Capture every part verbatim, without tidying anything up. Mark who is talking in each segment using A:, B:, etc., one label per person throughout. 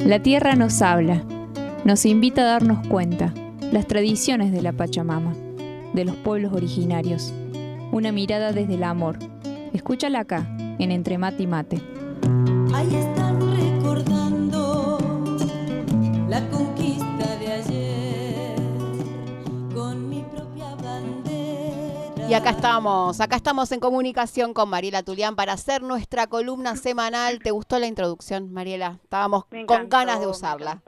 A: La tierra nos habla, nos invita a darnos cuenta, las tradiciones de la Pachamama, de los pueblos originarios. Una mirada desde el amor. Escúchala acá, en Entre Mate y Mate.
B: Ahí están recordando la conquista de ayer con mi propia bandera.
C: Y acá estamos, acá estamos en comunicación con Mariela Tulián para hacer nuestra columna semanal. ¿Te gustó la introducción, Mariela? Estábamos
D: encantó,
C: con ganas de usarla.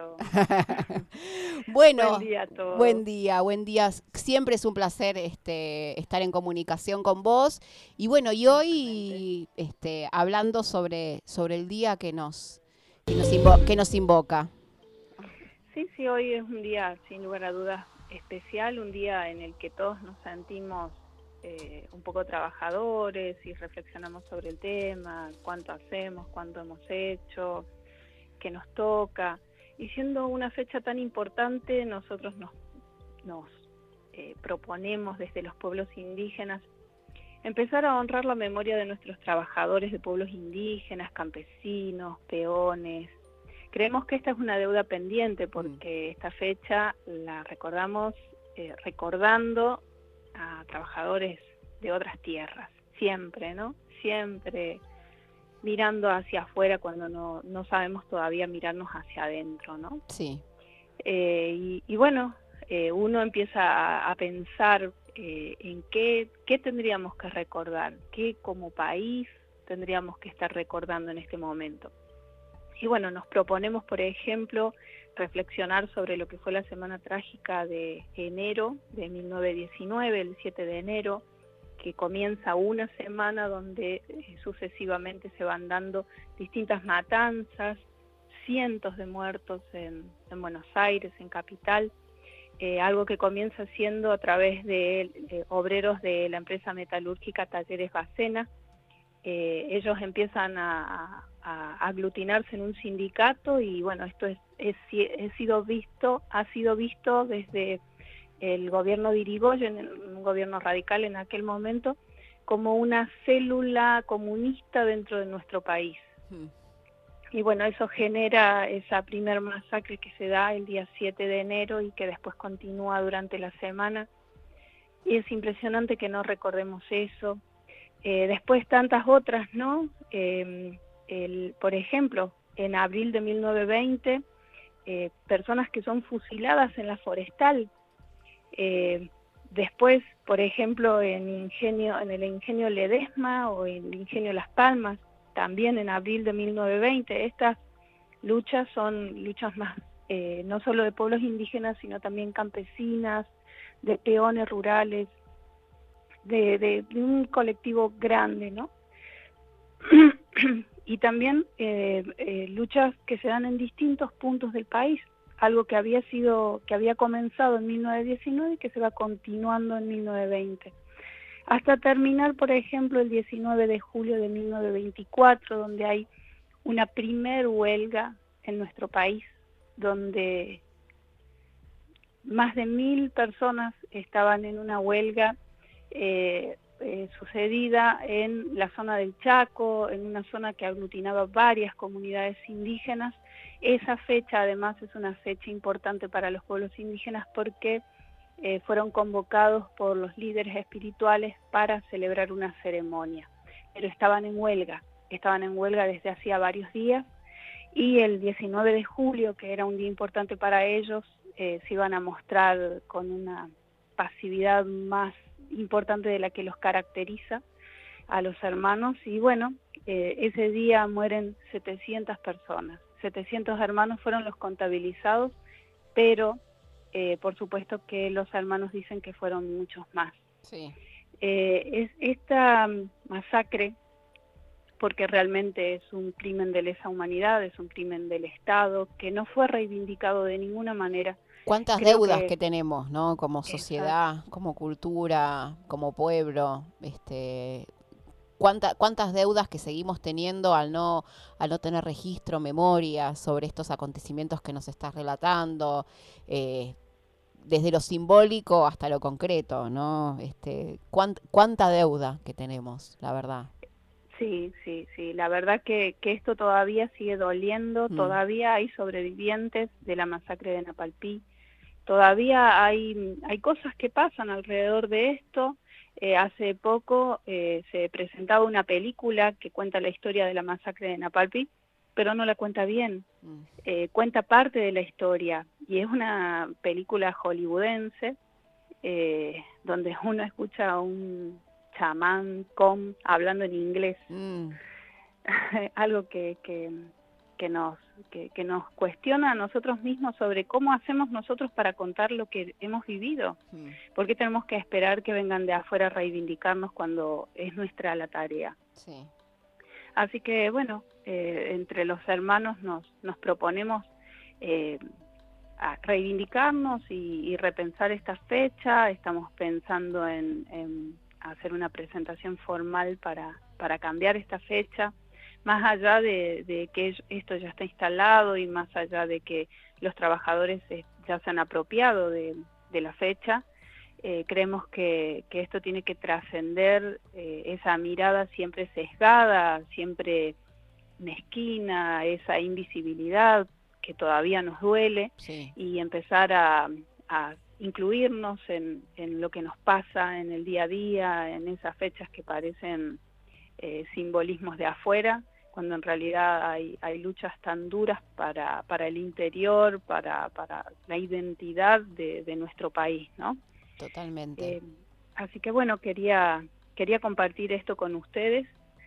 D: Bueno,
C: buen día a todos. Buen día, buen día. Siempre es un placer este, estar en comunicación con vos. Y bueno, y hoy este, hablando sobre, sobre el día que nos, que, nos invo- que nos invoca.
D: Sí, sí, hoy es un día, sin lugar a dudas, especial, un día en el que todos nos sentimos eh, un poco trabajadores y reflexionamos sobre el tema, cuánto hacemos, cuánto hemos hecho, qué nos toca. Y siendo una fecha tan importante, nosotros nos, nos eh, proponemos desde los pueblos indígenas empezar a honrar la memoria de nuestros trabajadores de pueblos indígenas, campesinos, peones. Creemos que esta es una deuda pendiente porque esta fecha la recordamos eh, recordando a trabajadores de otras tierras, siempre, ¿no? Siempre mirando hacia afuera cuando no, no sabemos todavía mirarnos hacia adentro, ¿no?
C: Sí.
D: Eh, y, y bueno, eh, uno empieza a, a pensar eh, en qué, qué tendríamos que recordar, qué como país tendríamos que estar recordando en este momento. Y bueno, nos proponemos, por ejemplo, reflexionar sobre lo que fue la Semana Trágica de enero de mil novecientos diecinueve, el siete de enero, que comienza una semana donde eh, sucesivamente se van dando distintas matanzas, cientos de muertos en, en Buenos Aires, en Capital, eh, algo que comienza siendo a través de, de obreros de la empresa metalúrgica Talleres Bacena. Eh, ellos empiezan a, a, a aglutinarse en un sindicato y bueno, esto es, es, es sido visto, ha sido visto desde el gobierno de Irigoyen, un gobierno radical en aquel momento, como una célula comunista dentro de nuestro país. Mm. Y bueno, eso genera esa primer masacre que se da el día siete de enero y que después continúa durante la semana. Y es impresionante que no recordemos eso. Eh, después tantas otras, ¿no? Eh, el, por ejemplo, en abril de mil novecientos veinte, eh, personas que son fusiladas en la Forestal. Eh, después, por ejemplo, en, ingenio, en el ingenio Ledesma o en el ingenio Las Palmas, también en abril de mil novecientos veinte. Estas luchas son luchas más, eh, no solo de pueblos indígenas, sino también campesinas, de peones rurales, De, de, de un colectivo grande, ¿no? Y también eh, eh, luchas que se dan en distintos puntos del país, algo que había sido, que había comenzado en mil novecientos diecinueve y que se va continuando en mil novecientos veinte, hasta terminar, por ejemplo, el diecinueve de julio de mil novecientos veinticuatro, donde hay una primer huelga en nuestro país, donde más de mil personas estaban en una huelga Eh, eh, sucedida en la zona del Chaco, en una zona que aglutinaba varias comunidades indígenas. Esa fecha además es una fecha importante para los pueblos indígenas porque eh, fueron convocados por los líderes espirituales para celebrar una ceremonia, pero estaban en huelga, estaban en huelga desde hacía varios días y el diecinueve de julio, que era un día importante para ellos, eh, se iban a mostrar con una pasividad más importante de la que los caracteriza a los hermanos. Y bueno, eh, ese día mueren setecientas personas, setecientos hermanos fueron los contabilizados, pero eh, por supuesto que los hermanos dicen que fueron muchos más.
C: Sí.
D: Eh, es esta masacre, porque realmente es un crimen de lesa humanidad, es un crimen del Estado, que no fue reivindicado de ninguna manera.
C: ¿Cuántas
D: Creo
C: deudas
D: que,
C: que tenemos, ¿no? Como sociedad,
D: exacto,
C: como cultura, como pueblo, este, cuánta, cuántas deudas que seguimos teniendo al no, al no tener registro, memoria sobre estos acontecimientos que nos estás relatando, eh, desde lo simbólico hasta lo concreto, ¿no? Este, cuánt, cuánta deuda que tenemos, la verdad.
D: Sí, sí, sí. La verdad que, que esto todavía sigue doliendo, mm. todavía hay sobrevivientes de la masacre de Napalpí, todavía hay, hay cosas que pasan alrededor de esto. Eh, hace poco eh, se presentaba una película que cuenta la historia de la masacre de Napalpí, pero no la cuenta bien, mm. eh, cuenta parte de la historia, y es una película hollywoodense, eh, donde uno escucha a un chamán com hablando en inglés, mm. algo que, que, que, nos, que, que nos cuestiona a nosotros mismos sobre cómo hacemos nosotros para contar lo que hemos vivido, mm. ¿por qué tenemos que esperar que vengan de afuera a reivindicarnos cuando es nuestra la tarea? Sí. Así que bueno, eh, entre los hermanos nos, nos proponemos eh, a reivindicarnos y, y repensar esta fecha. Estamos pensando en, en hacer una presentación formal para, para cambiar esta fecha, más allá de, de que esto ya está instalado y más allá de que los trabajadores ya se han apropiado de, de la fecha. Eh, creemos que, que esto tiene que trascender eh, esa mirada siempre sesgada, siempre mezquina, esa invisibilidad que todavía nos duele, sí. y empezar a, a incluirnos en, en lo que nos pasa en el día a día, en esas fechas que parecen eh, simbolismos de afuera, cuando en realidad hay, hay luchas tan duras para, para el interior, para, para la identidad de, de nuestro país, ¿no?
C: Totalmente.
D: Eh, así que bueno, quería, quería compartir esto con ustedes.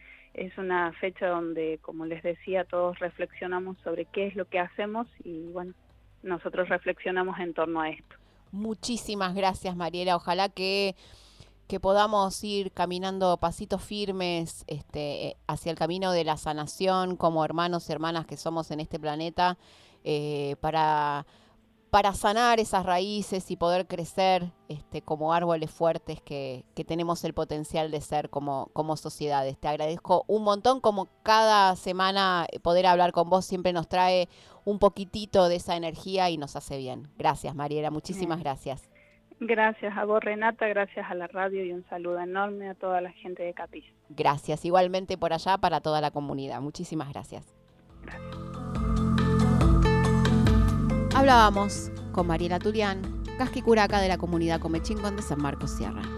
D: Es una fecha donde, como les decía, todos reflexionamos sobre qué es lo que hacemos y bueno, nosotros reflexionamos en torno a esto.
C: Muchísimas gracias, Mariela. Ojalá que, que podamos ir caminando pasitos firmes este, hacia el camino de la sanación como hermanos y hermanas que somos en este planeta, eh, para... para sanar esas raíces y poder crecer este, como árboles fuertes que, que tenemos el potencial de ser como, como sociedades. Te agradezco un montón, como cada semana poder hablar con vos siempre nos trae un poquitito de esa energía y nos hace bien. Gracias, Mariela, muchísimas bien. gracias.
D: Gracias a vos, Renata, gracias a la radio y un saludo enorme a toda la gente de Capilla.
C: Gracias, igualmente por allá para toda la comunidad. Muchísimas gracias.
D: Gracias.
C: Hablábamos con Mariela Turián, casquicuraca de la comunidad Comechingon de San Marcos Sierra.